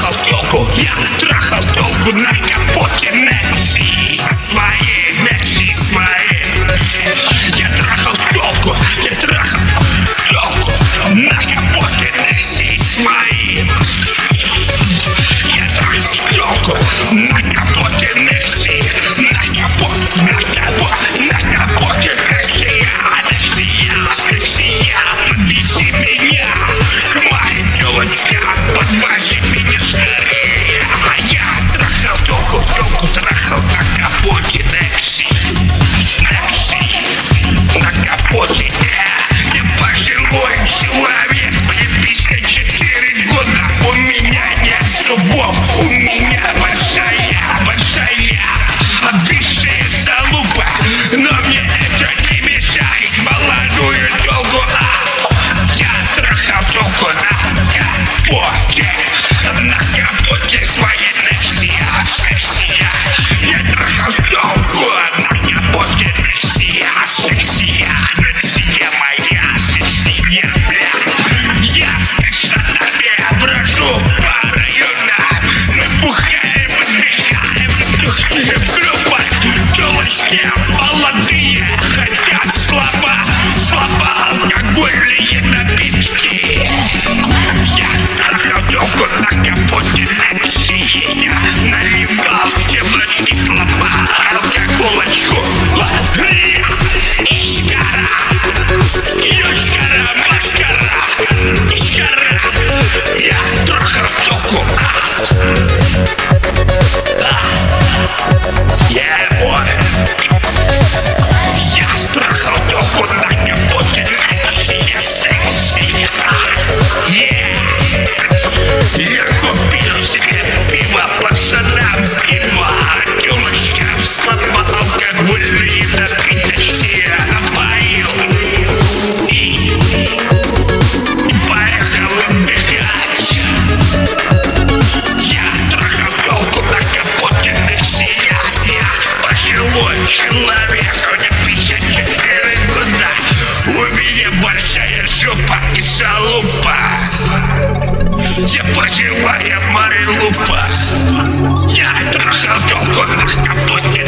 трахал тёлку, я трахал тёлку на капоте Некси своей, Некси своей. Я трахал тёлку, я трахал тёлку на капоте Некси своей. Я трахал тёлку на капоте Некси, на капоте Некси, Некси, подвези меня, моя тёлочка, подвези меня скорее. А я трахал тёлку трахал на капоте Некси, Некси, на капоте. Я пожилой человек, мне 54 года, у меня нет зубов, у меня большая обвисшая залупа, но мне это не мешает молодую тёлку. Я трахал тёлку на капоте своей Некси, сексия. Я трахал тёлку на капоте Некси, сексия, Некси моя, сексия, бля. Я с пацанами брожу по районам, мы бухаем, отдыхаем, тусим группой. Тёлочки молодые хотят слабоалкогольные напитки. Я трахал тёлку на капоте Некси, я наливал девочки слабоалкоголочку. Ишкара, машкара, ишкара. Я трахал тёлку. Yeah, boy. Я трахал тёлку на капоте Некси, секси. Yeah. Я купил себе пиво, пацанам пиво, тёлочкам слабоалкогольные напиточки напоил и поехал отдыхать. Я трахал тёлку на капоте Некси, я пожилой человек, мне 54 года, у меня большая жопа и залупа. Я пожилая Марилупа. Я трахал тёлку на капоте